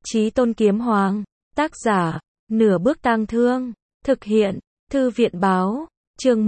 Chí Tôn Kiếm Hoàng, tác giả, Nửa Bước Tang Thương, thực hiện, Thư viện báo, chương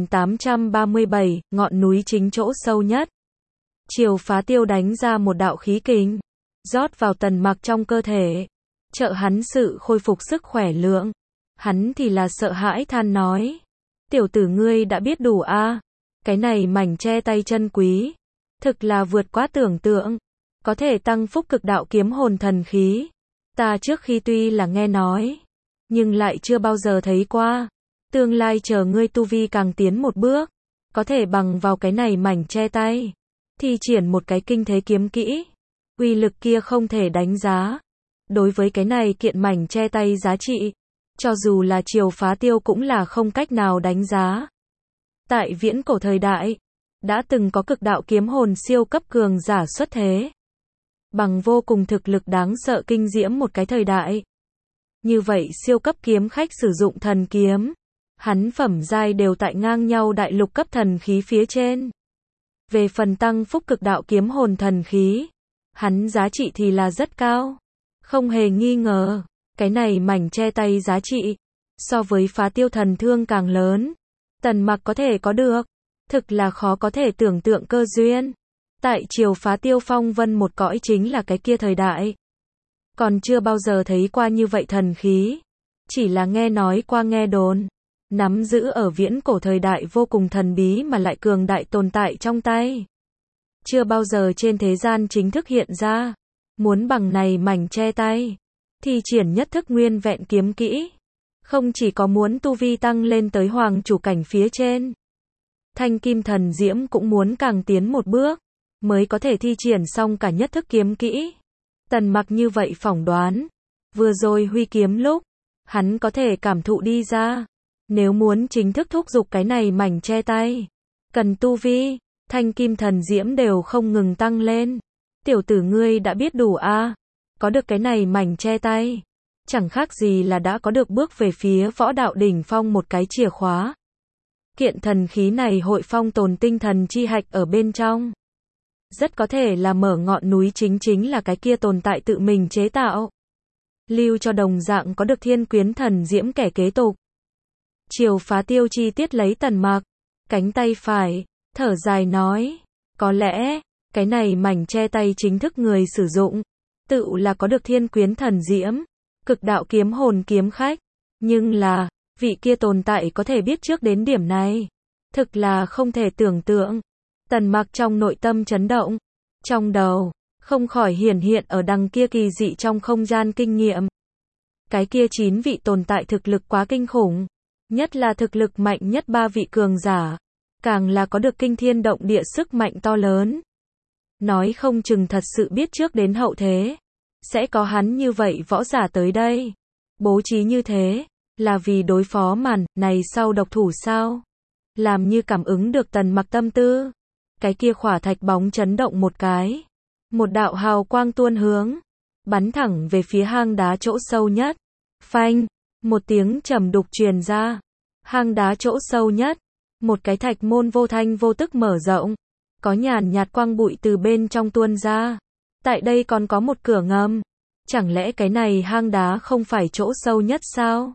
1837, ngọn núi chính chỗ sâu nhất. Triều Phá Tiêu đánh ra một đạo khí kình, rót vào Tần Mặc trong cơ thể, trợ hắn sự khôi phục sức khỏe lượng. Hắn thì là sợ hãi than nói, tiểu tử ngươi đã biết đủ a, cái này mảnh che tay chân quý, thực là vượt quá tưởng tượng, có thể tăng phúc cực đạo kiếm hồn thần khí. Ta trước khi tuy là nghe nói, nhưng lại chưa bao giờ thấy qua. Tương lai chờ ngươi tu vi càng tiến một bước, có thể bằng vào cái này mảnh che tay, thi triển một cái kinh thế kiếm kỹ, uy lực kia không thể đánh giá. Đối với cái này kiện mảnh che tay giá trị, cho dù là Triều Phá Tiêu cũng là không cách nào đánh giá. Tại viễn cổ thời đại, đã từng có cực đạo kiếm hồn siêu cấp cường giả xuất thế, bằng vô cùng thực lực đáng sợ kinh diễm một cái thời đại. Như vậy siêu cấp kiếm khách sử dụng thần kiếm, hắn phẩm giai đều tại ngang nhau đại lục cấp thần khí phía trên. Về phần tăng phúc cực đạo kiếm hồn thần khí, hắn giá trị thì là rất cao. Không hề nghi ngờ, cái này mảnh che tay giá trị, so với Phá Tiêu thần thương càng lớn. Tần Mặc có thể có được, thực là khó có thể tưởng tượng cơ duyên. Tại Triều Phá Tiêu phong vân một cõi chính là cái kia thời đại. Còn chưa bao giờ thấy qua như vậy thần khí, chỉ là nghe nói qua nghe đồn. Nắm giữ ở viễn cổ thời đại vô cùng thần bí mà lại cường đại tồn tại trong tay. Chưa bao giờ trên thế gian chính thức hiện ra. Muốn bằng này mảnh che tay, thi triển nhất thức nguyên vẹn kiếm kỹ. Không chỉ có muốn tu vi tăng lên tới hoàng chủ cảnh phía trên, Thanh Kim Thần Diễm cũng muốn càng tiến một bước, mới có thể thi triển xong cả nhất thức kiếm kỹ. Tần Mặc như vậy phỏng đoán, vừa rồi huy kiếm lúc, hắn có thể cảm thụ đi ra. Nếu muốn chính thức thúc giục cái này mảnh che tay, cần tu vi, Thanh Kim Thần Diễm đều không ngừng tăng lên. Tiểu tử ngươi đã biết đủ a, có được cái này mảnh che tay, chẳng khác gì là đã có được bước về phía võ đạo đỉnh phong một cái chìa khóa. Kiện thần khí này hội phong tồn tinh thần chi hạch ở bên trong. Rất có thể là mở ngọn núi chính là cái kia tồn tại tự mình chế tạo. Lưu cho đồng dạng có được Thiên Quyến Thần Diễm kẻ kế tục. Triều Phá Tiêu chi tiết lấy Tần Mặc, cánh tay phải, thở dài nói, có lẽ, cái này mảnh che tay chính thức người sử dụng, tự là có được Thiên Quyến Thần Diễm, cực đạo kiếm hồn kiếm khách. Nhưng là, vị kia tồn tại có thể biết trước đến điểm này, thực là không thể tưởng tượng. Tần Mặc trong nội tâm chấn động, trong đầu, không khỏi hiển hiện ở đằng kia kỳ dị trong không gian kinh nghiệm. Cái kia 9 vị tồn tại thực lực quá kinh khủng, nhất là thực lực mạnh nhất 3 vị cường giả, càng là có được kinh thiên động địa sức mạnh to lớn. Nói không chừng thật sự biết trước đến hậu thế, sẽ có hắn như vậy võ giả tới đây. Bố trí như thế, là vì đối phó màn này sau độc thủ sao? Làm như cảm ứng được Tần Mặc tâm tư. Cái kia khỏa thạch bóng chấn động một cái. Một đạo hào quang tuôn hướng, bắn thẳng về phía hang đá chỗ sâu nhất. Phanh, một tiếng trầm đục truyền ra. Hang đá chỗ sâu nhất, một cái thạch môn vô thanh vô tức mở rộng. Có nhàn nhạt quang bụi từ bên trong tuôn ra. Tại đây còn có một cửa ngầm. Chẳng lẽ cái này hang đá không phải chỗ sâu nhất sao?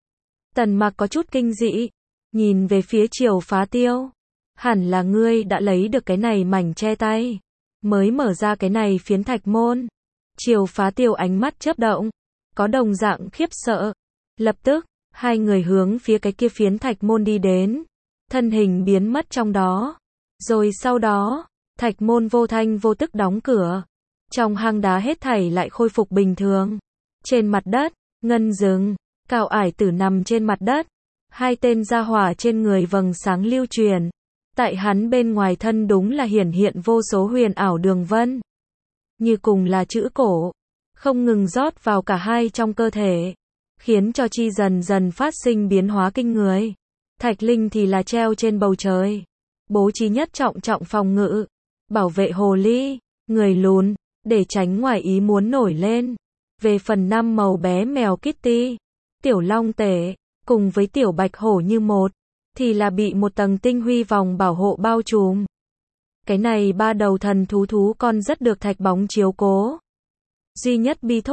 Tần Mặc có chút kinh dị, nhìn về phía Triều Phá Tiêu. Hẳn là ngươi đã lấy được cái này mảnh che tay, mới mở ra cái này phiến thạch môn. Triều Phá Tiêu ánh mắt chớp động, có đồng dạng khiếp sợ. Lập tức, hai người hướng phía cái kia phiến thạch môn đi đến, thân hình biến mất trong đó. Rồi sau đó, thạch môn vô thanh vô tức đóng cửa. Trong hang đá hết thảy lại khôi phục bình thường. Trên mặt đất, ngân rừng, Cao Ải Tử nằm trên mặt đất. Hai tên gia hỏa trên người vầng sáng lưu truyền. Tại hắn bên ngoài thân đúng là hiển hiện vô số huyền ảo đường vân. Như cùng là chữ cổ. Không ngừng rót vào cả hai trong cơ thể. Khiến cho chi dần dần phát sinh biến hóa kinh người. Thạch linh thì là treo trên bầu trời. Bố trí nhất trọng trọng phòng ngự. Bảo vệ hồ ly, người lùn, để tránh ngoài ý muốn nổi lên. Về phần 5 màu bé mèo Kitty, tiểu long tể, cùng với tiểu bạch hổ như một, thì là bị một tầng tinh huy vòng bảo hộ bao trùm. Cái này 3 đầu thần thú con rất được thạch bóng chiếu cố. Duy nhất bi thúc,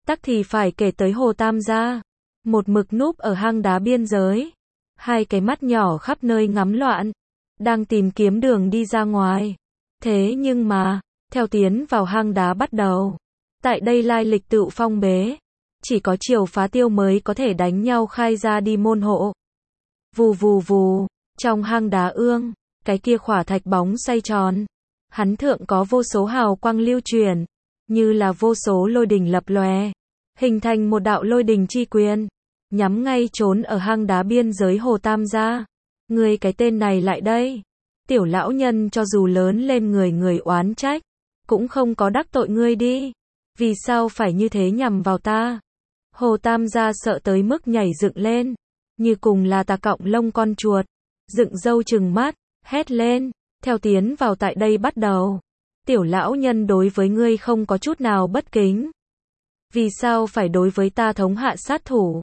tắc thì phải kể tới Hồ Tam gia, một mực núp ở hang đá biên giới, hai cái mắt nhỏ khắp nơi ngắm loạn, đang tìm kiếm đường đi ra ngoài. Thế nhưng mà, theo tiến vào hang đá bắt đầu, tại đây lai lịch tựu phong bế, chỉ có Triều Phá Tiêu mới có thể đánh nhau khai ra đi môn hộ. Vù vù vù, trong hang đá ương, cái kia khỏa thạch bóng xoay tròn, hắn thượng có vô số hào quang lưu truyền, như là vô số lôi đình lập lòe, hình thành một đạo lôi đình chi quyền, nhắm ngay trốn ở hang đá biên giới Hồ Tam gia. Ngươi cái tên này lại đây, tiểu lão nhân cho dù lớn lên người oán trách, cũng không có đắc tội ngươi đi, vì sao phải như thế nhằm vào ta? Hồ Tam gia sợ tới mức nhảy dựng lên, như cùng là tà cọng lông con chuột, dựng râu trừng mắt, hét lên, theo tiến vào tại đây bắt đầu. Tiểu lão nhân đối với ngươi không có chút nào bất kính. Vì sao phải đối với ta thống hạ sát thủ?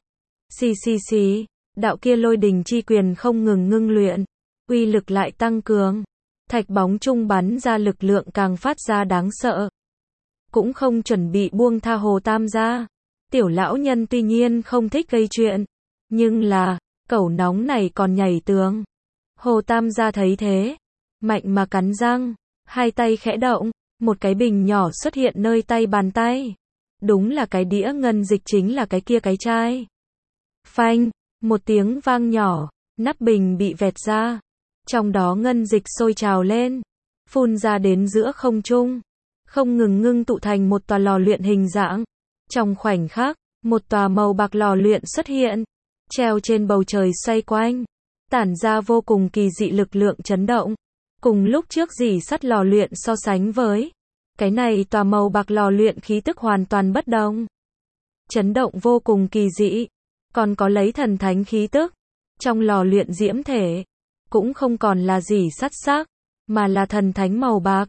Xì, đạo kia lôi đình chi quyền không ngừng ngưng luyện, uy lực lại tăng cường. Thạch bóng trung bắn ra lực lượng càng phát ra đáng sợ. Cũng không chuẩn bị buông tha Hồ Tam gia. Tiểu lão nhân tuy nhiên không thích gây chuyện, nhưng là, cẩu nóng này còn nhảy tường. Hồ Tam gia thấy thế, mạnh mà cắn răng, hai tay khẽ động, một cái bình nhỏ xuất hiện nơi tay bàn tay. Đúng là cái đĩa ngân dịch, chính là cái kia cái chai. Phanh, một tiếng vang nhỏ, nắp bình bị vẹt ra. Trong đó ngân dịch sôi trào lên, phun ra đến giữa không trung, không ngừng ngưng tụ thành một tòa lò luyện hình dạng. Trong khoảnh khắc, một tòa màu bạc lò luyện xuất hiện, treo trên bầu trời xoay quanh, tản ra vô cùng kỳ dị lực lượng chấn động. Cùng lúc trước dỉ sắt lò luyện so sánh với, cái này tòa màu bạc lò luyện khí tức hoàn toàn bất đồng. Chấn động vô cùng kỳ dị, còn có lấy thần thánh khí tức. Trong lò luyện diễm thể, cũng không còn là dỉ sắt sắc, mà là thần thánh màu bạc.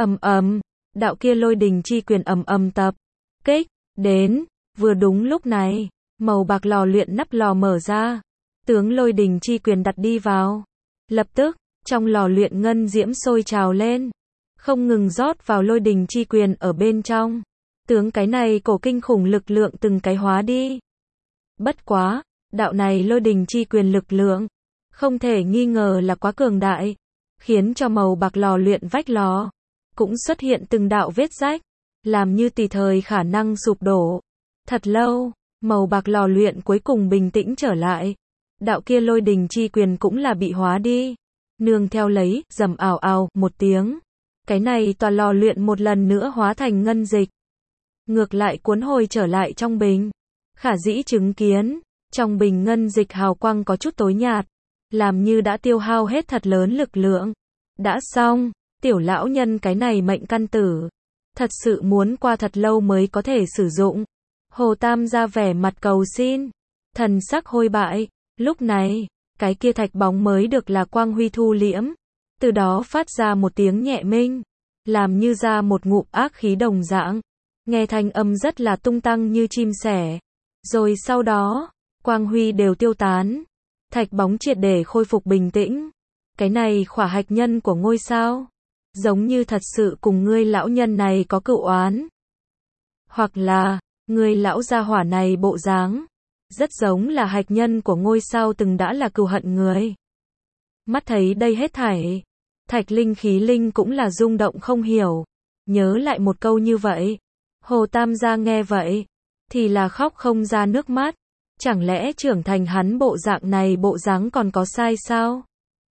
Đạo kia lôi đình chi quyền tập kích đến, vừa đúng lúc này, màu bạc lò luyện nắp lò mở ra, tướng lôi đình chi quyền đặt đi vào. Lập tức, trong lò luyện ngân diễm sôi trào lên, không ngừng rót vào lôi đình chi quyền ở bên trong. Tướng cái này cổ kinh khủng lực lượng từng cái hóa đi. Bất quá, đạo này lôi đình chi quyền lực lượng, không thể nghi ngờ là quá cường đại, khiến cho màu bạc lò luyện vách lò, cũng xuất hiện từng đạo vết rách, làm như tùy thời khả năng sụp đổ. Thật lâu, màu bạc lò luyện cuối cùng bình tĩnh trở lại. Đạo kia lôi đình chi quyền cũng là bị hóa đi. Nương theo lấy, rầm ào ào, một tiếng. Cái này tòa lò luyện một lần nữa hóa thành ngân dịch. Ngược lại cuốn hồi trở lại trong bình. Khả dĩ chứng kiến, trong bình ngân dịch hào quang có chút tối nhạt, làm như đã tiêu hao hết thật lớn lực lượng. Đã xong, tiểu lão nhân cái này mệnh căn tử, thật sự muốn qua thật lâu mới có thể sử dụng. Hồ Tam ra vẻ mặt cầu xin, thần sắc hôi bại. Lúc này, cái kia thạch bóng mới được là quang huy thu liễm, từ đó phát ra một tiếng nhẹ minh, làm như ra một ngụm ác khí đồng dạng, nghe thanh âm rất là tung tăng như chim sẻ. Rồi sau đó, quang huy đều tiêu tán, thạch bóng triệt để khôi phục bình tĩnh. Cái này khỏa hạch nhân của ngôi sao, giống như thật sự cùng ngươi lão nhân này có cựu oán, hoặc là ngươi lão gia hỏa này bộ dáng rất giống là hạch nhân của ngôi sao từng đã là cừu hận người. Mắt thấy đây hết thảy, Thạch Linh Khí Linh cũng là rung động không hiểu, nhớ lại một câu như vậy. Hồ Tam gia nghe vậy, thì là khóc không ra nước mắt. Chẳng lẽ trưởng thành hắn bộ dạng này bộ dáng còn có sai sao?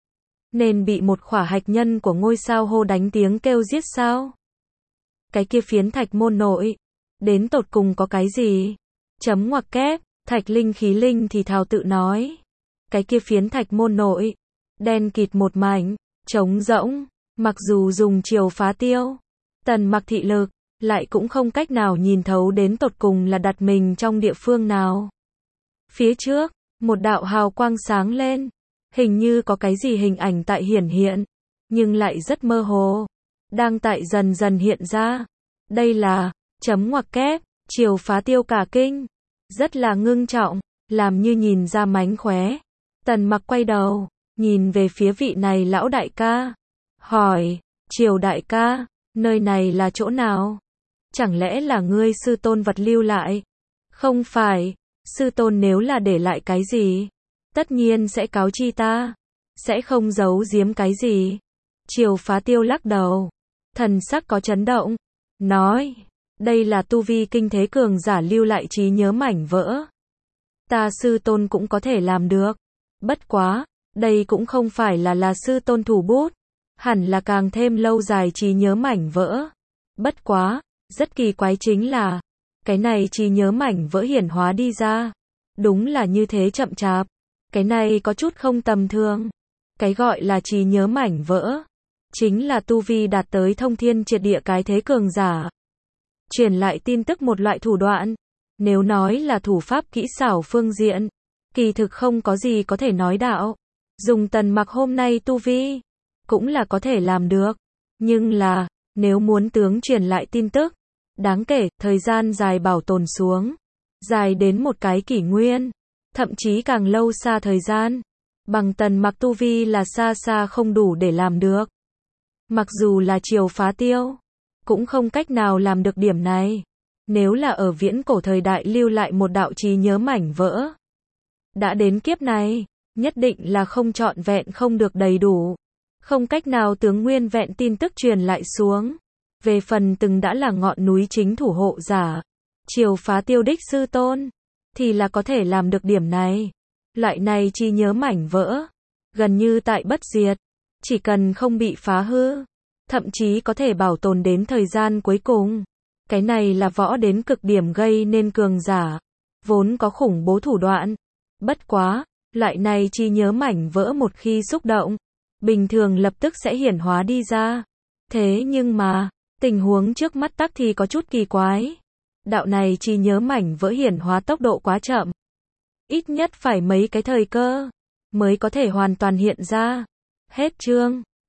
Nên bị một khỏa hạch nhân của ngôi sao hô đánh tiếng kêu giết sao? Cái kia phiến thạch môn nội, đến tột cùng có cái gì? Chấm ngoặc kép. Thạch Linh Khí Linh thì thào tự nói. Cái kia phiến thạch môn nội, đen kịt một mảnh, trống rỗng, mặc dù dùng Triều Phá Tiêu, Tần Mặc thị lực, lại cũng không cách nào nhìn thấu đến tột cùng là đặt mình trong địa phương nào. Phía trước, một đạo hào quang sáng lên, hình như có cái gì hình ảnh tại hiển hiện, nhưng lại rất mơ hồ, đang tại dần dần hiện ra. Đây là, chấm ngoặc kép, Triều Phá Tiêu cả kinh. Rất là ngưng trọng, làm như nhìn ra mánh khóe. Tần Mặc quay đầu, nhìn về phía vị này lão đại ca, hỏi, Triều đại ca, nơi này là chỗ nào? Chẳng lẽ là ngươi sư tôn vật lưu lại? Không phải, sư tôn nếu là để lại cái gì, tất nhiên sẽ cáo chi ta, sẽ không giấu giếm cái gì. Triều Phá Tiêu lắc đầu, thần sắc có chấn động, nói, đây là tu vi kinh thế cường giả lưu lại trí nhớ mảnh vỡ. Ta sư tôn cũng có thể làm được. Bất quá, đây cũng không phải là sư tôn thủ bút, hẳn là càng thêm lâu dài trí nhớ mảnh vỡ. Bất quá, rất kỳ quái chính là, cái này trí nhớ mảnh vỡ hiển hóa đi ra, đúng là như thế chậm chạp. Cái này có chút không tầm thường. Cái gọi là trí nhớ mảnh vỡ, chính là tu vi đạt tới thông thiên triệt địa cái thế cường giả. Truyền lại tin tức một loại thủ đoạn. Nếu nói là thủ pháp kỹ xảo phương diện, kỳ thực không có gì có thể nói đạo. Dùng Tần Mặc hôm nay tu vi, cũng là có thể làm được. Nhưng là, nếu muốn tướng truyền lại tin tức, đáng kể, thời gian dài bảo tồn xuống, dài đến một cái kỷ nguyên, thậm chí càng lâu xa thời gian, bằng Tần Mặc tu vi là xa xa không đủ để làm được. Mặc dù là Triều Phá Tiêu, cũng không cách nào làm được điểm này. Nếu là ở viễn cổ thời đại lưu lại một đạo trí nhớ mảnh vỡ, đã đến kiếp này, nhất định là không trọn vẹn, không được đầy đủ, không cách nào tướng nguyên vẹn tin tức truyền lại xuống. Về phần từng đã là ngọn núi chính thủ hộ giả, Triều Phá Tiêu đích sư tôn, thì là có thể làm được điểm này. Loại này trí nhớ mảnh vỡ, gần như tại bất diệt, chỉ cần không bị phá hư, thậm chí có thể bảo tồn đến thời gian cuối cùng. Cái này là võ đến cực điểm gây nên cường giả, vốn có khủng bố thủ đoạn. Bất quá, loại này trí nhớ mảnh vỡ một khi xúc động, bình thường lập tức sẽ hiển hóa đi ra. Thế nhưng mà, tình huống trước mắt tắc thì có chút kỳ quái. Đạo này trí nhớ mảnh vỡ hiển hóa tốc độ quá chậm. Ít nhất phải mấy cái thời cơ, mới có thể hoàn toàn hiện ra. Hết chương.